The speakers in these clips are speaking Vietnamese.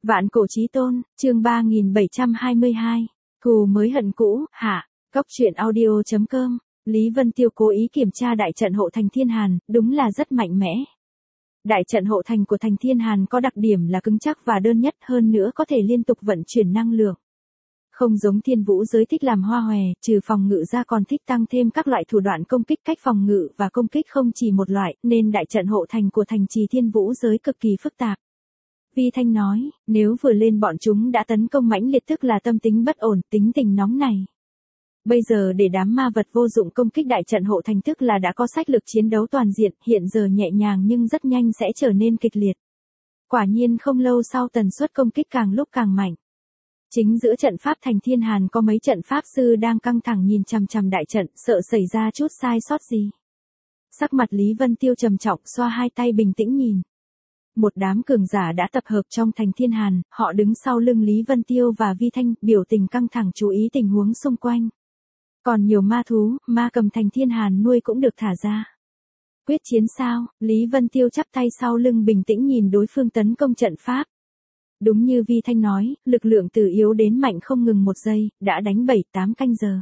Vạn cổ chí tôn, chương 3722. Thù mới hận cũ, hạ. Cốc truyện audio.com. Lý Vân Tiêu cố ý kiểm tra đại trận hộ thành Thiên Hàn, đúng là rất mạnh mẽ. Đại trận hộ thành của thành Thiên Hàn có đặc điểm là cứng chắc và đơn nhất, hơn nữa có thể liên tục vận chuyển năng lượng. Không giống Thiên Vũ giới thích làm hoa hòe, trừ phòng ngự ra còn thích tăng thêm các loại thủ đoạn công kích. Cách phòng ngự và công kích không chỉ một loại, nên đại trận hộ thành của thành trì Thiên Vũ giới cực kỳ phức tạp. Vi Thanh nói, nếu vừa lên bọn chúng đã tấn công mãnh liệt tức là tâm tính bất ổn, tính tình nóng này. Bây giờ để đám ma vật vô dụng công kích đại trận hộ thành tức là đã có sách lược chiến đấu toàn diện, hiện giờ nhẹ nhàng nhưng rất nhanh sẽ trở nên kịch liệt. Quả nhiên không lâu sau tần suất công kích càng lúc càng mạnh. Chính giữa trận pháp thành Thiên Hàn có mấy trận pháp sư đang căng thẳng nhìn chằm chằm đại trận, sợ xảy ra chút sai sót gì. Sắc mặt Lý Vân Tiêu trầm trọng, xoa hai tay bình tĩnh nhìn. Một đám cường giả đã tập hợp trong thành Thiên Hàn, họ đứng sau lưng Lý Vân Tiêu và Vi Thanh, biểu tình căng thẳng chú ý tình huống xung quanh. Còn nhiều ma thú, ma cầm thành Thiên Hàn nuôi cũng được thả ra. Quyết chiến sao? Lý Vân Tiêu chắp tay sau lưng bình tĩnh nhìn đối phương tấn công trận pháp. Đúng như Vi Thanh nói, lực lượng từ yếu đến mạnh không ngừng một giây, đã đánh 7-8 canh giờ.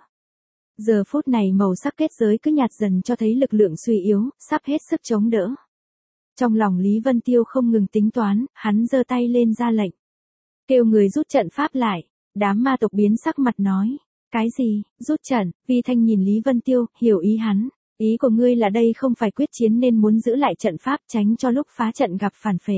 Giờ phút này màu sắc kết giới cứ nhạt dần cho thấy lực lượng suy yếu, sắp hết sức chống đỡ. Trong lòng Lý Vân Tiêu không ngừng tính toán, hắn giơ tay lên ra lệnh. Kêu người rút trận pháp lại, đám ma tộc biến sắc mặt nói. Cái gì, rút trận? Vi Thanh nhìn Lý Vân Tiêu, hiểu ý hắn. Ý của ngươi là đây không phải quyết chiến nên muốn giữ lại trận pháp tránh cho lúc phá trận gặp phản phệ.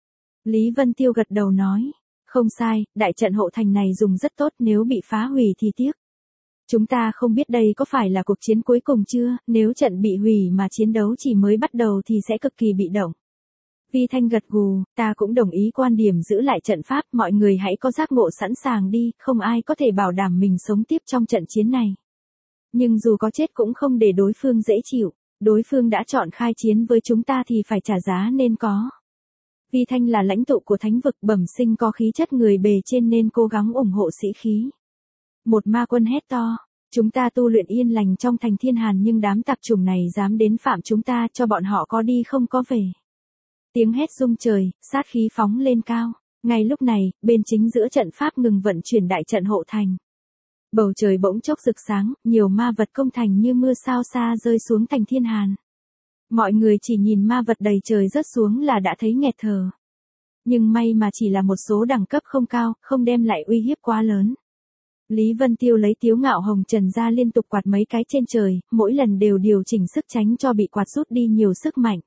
Lý Vân Tiêu gật đầu nói. Không sai, đại trận hộ thành này dùng rất tốt, nếu bị phá hủy thì tiếc. Chúng ta không biết đây có phải là cuộc chiến cuối cùng chưa, nếu trận bị hủy mà chiến đấu chỉ mới bắt đầu thì sẽ cực kỳ bị động. Vi Thanh gật gù, ta cũng đồng ý quan điểm giữ lại trận pháp, mọi người hãy có giác ngộ sẵn sàng đi, không ai có thể bảo đảm mình sống tiếp trong trận chiến này. Nhưng dù có chết cũng không để đối phương dễ chịu, đối phương đã chọn khai chiến với chúng ta thì phải trả giá nên có. Vi Thanh là lãnh tụ của thánh vực, bẩm sinh có khí chất người bề trên nên cố gắng ủng hộ sĩ khí. Một ma quân hét to, chúng ta tu luyện yên lành trong thành Thiên Hàn nhưng đám tạp chủng này dám đến phạm chúng ta, cho bọn họ có đi không có về. Tiếng hét rung trời, sát khí phóng lên cao. Ngay lúc này, bên chính giữa trận pháp ngừng vận chuyển đại trận hộ thành. Bầu trời bỗng chốc rực sáng, nhiều ma vật công thành như mưa sao xa rơi xuống thành Thiên Hàn. Mọi người chỉ nhìn ma vật đầy trời rớt xuống là đã thấy nghẹt thở. Nhưng may mà chỉ là một số đẳng cấp không cao, không đem lại uy hiếp quá lớn. Lý Vân Tiêu lấy tiếu ngạo hồng trần ra liên tục quạt mấy cái trên trời, mỗi lần đều điều chỉnh sức tránh cho bị quạt rút đi nhiều sức mạnh.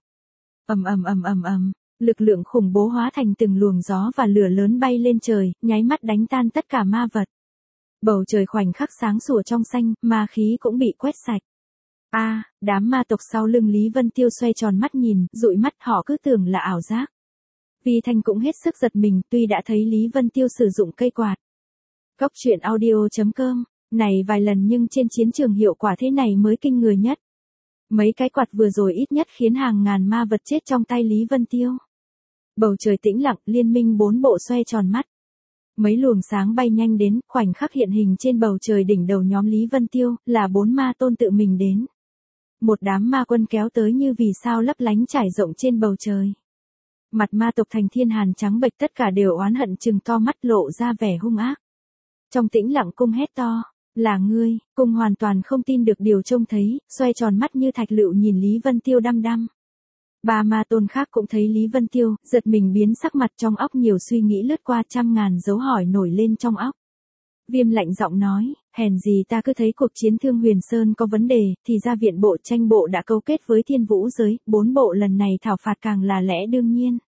Lực lượng khủng bố hóa thành từng luồng gió và lửa lớn bay lên trời, nháy mắt đánh tan tất cả ma vật. Bầu trời khoảnh khắc sáng sủa trong xanh, ma khí cũng bị quét sạch. Đám ma tộc sau lưng Lý Vân Tiêu xoay tròn mắt nhìn, dụi mắt, họ cứ tưởng là ảo giác. Vi Thanh cũng hết sức giật mình, tuy đã thấy Lý Vân Tiêu sử dụng cây quạt. Cốc truyện audio.com, này vài lần nhưng trên chiến trường hiệu quả thế này mới kinh người nhất. Mấy cái quạt vừa rồi ít nhất khiến hàng ngàn ma vật chết trong tay Lý Vân Tiêu. Bầu trời tĩnh lặng, liên minh bốn bộ xoay tròn mắt. Mấy luồng sáng bay nhanh đến, khoảnh khắc hiện hình trên bầu trời đỉnh đầu nhóm Lý Vân Tiêu, là 4 ma tôn tự mình đến. Một đám ma quân kéo tới như vì sao lấp lánh trải rộng trên bầu trời. Mặt ma tộc thành Thiên Hàn trắng bệch, tất cả đều oán hận trừng to mắt lộ ra vẻ hung ác. Trong tĩnh lặng cung hét to, là ngươi, cung hoàn toàn không tin được điều trông thấy, xoay tròn mắt như thạch lựu nhìn Lý Vân Tiêu đăm đăm. Ba ma tôn khác cũng thấy Lý Vân Tiêu, giật mình biến sắc mặt, trong óc nhiều suy nghĩ lướt qua, trăm ngàn dấu hỏi nổi lên trong óc. Viêm lạnh giọng nói, hèn gì ta cứ thấy cuộc chiến Thương Huyền Sơn có vấn đề, thì ra viện bộ tranh bộ đã câu kết với Thiên Vũ giới, 4 bộ lần này thảo phạt càng là lẽ đương nhiên.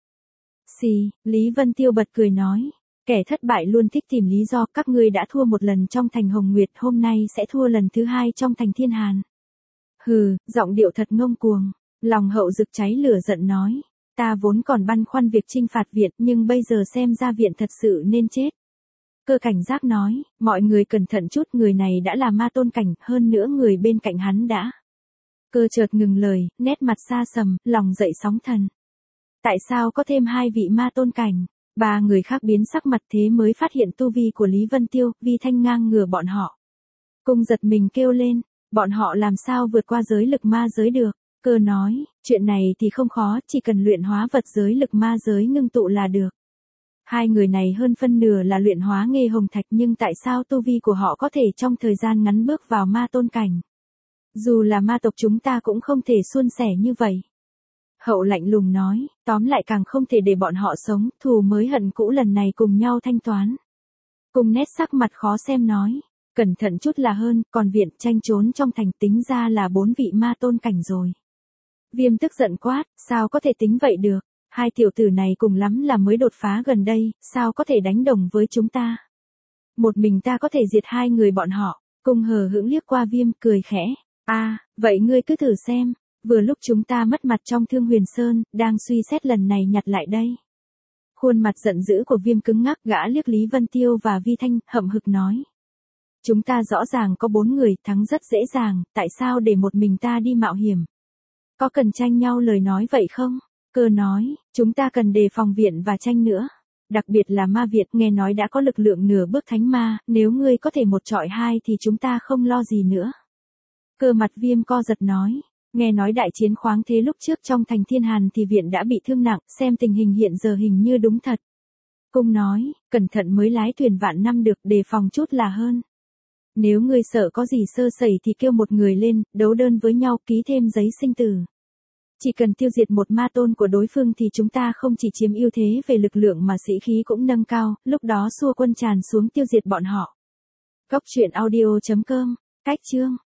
Lý Vân Tiêu bật cười nói. Kẻ thất bại luôn thích tìm lý do, các ngươi đã thua một lần trong thành Hồng Nguyệt, hôm nay sẽ thua lần thứ 2 trong thành Thiên Hàn. Hừ, giọng điệu thật ngông cuồng. Lòng hậu rực cháy lửa giận nói. Ta vốn còn băn khoăn việc chinh phạt viện, nhưng bây giờ xem ra viện thật sự nên chết. Cơ cảnh giác nói, mọi người cẩn thận chút, người này đã là ma tôn cảnh, hơn nữa người bên cạnh hắn đã. Cơ chợt ngừng lời, nét mặt xa sầm, lòng dậy sóng thần. Tại sao có thêm 2 vị ma tôn cảnh? 3 người khác biến sắc mặt, thế mới phát hiện tu vi của Lý Vân Tiêu, Vi Thanh ngang ngửa bọn họ. Cung giật mình kêu lên, bọn họ làm sao vượt qua giới lực ma giới được? Cơ nói, chuyện này thì không khó, chỉ cần luyện hóa vật giới lực ma giới ngưng tụ là được. Hai người này hơn phân nửa là luyện hóa nghê hồng thạch nhưng tại sao tu vi của họ có thể trong thời gian ngắn bước vào ma tôn cảnh? Dù là ma tộc chúng ta cũng không thể suôn sẻ như vậy. Hậu lạnh lùng nói, tóm lại càng không thể để bọn họ sống, thù mới hận cũ lần này cùng nhau thanh toán. Cung nét sắc mặt khó xem nói, cẩn thận chút là hơn, còn viện tranh trốn trong thành tính ra là 4 vị ma tôn cảnh rồi. Viêm tức giận quát, sao có thể tính vậy được, hai tiểu tử này cùng lắm là mới đột phá gần đây, sao có thể đánh đồng với chúng ta. Một mình ta có thể diệt hai người bọn họ, cung hờ hững liếc qua Viêm cười khẽ, vậy ngươi cứ thử xem, vừa lúc chúng ta mất mặt trong Thương Huyền Sơn, đang suy xét lần này nhặt lại đây. Khuôn mặt giận dữ của Viêm cứng ngắc, gã liếc Lý Vân Tiêu và Vi Thanh, hậm hực nói. Chúng ta rõ ràng có 4 người, thắng rất dễ dàng, tại sao để một mình ta đi mạo hiểm? Có cần tranh nhau lời nói vậy không? Cơ nói, chúng ta cần đề phòng viện và tranh nữa. Đặc biệt là ma Việt nghe nói đã có lực lượng nửa bước thánh ma, nếu ngươi có thể một trọi hai thì chúng ta không lo gì nữa. Cơ mặt Viêm co giật nói, nghe nói đại chiến khoáng thế lúc trước trong thành Thiên Hàn thì viện đã bị thương nặng, xem tình hình hiện giờ hình như đúng thật. Cung nói, cẩn thận mới lái thuyền vạn năm được, đề phòng chút là hơn. Nếu ngươi sợ có gì sơ sẩy thì kêu một người lên, đấu đơn với nhau, ký thêm giấy sinh tử. Chỉ cần tiêu diệt một ma tôn của đối phương thì chúng ta không chỉ chiếm ưu thế về lực lượng mà sĩ khí cũng nâng cao, lúc đó xua quân tràn xuống tiêu diệt bọn họ. Góc truyện audio.com, cách chương.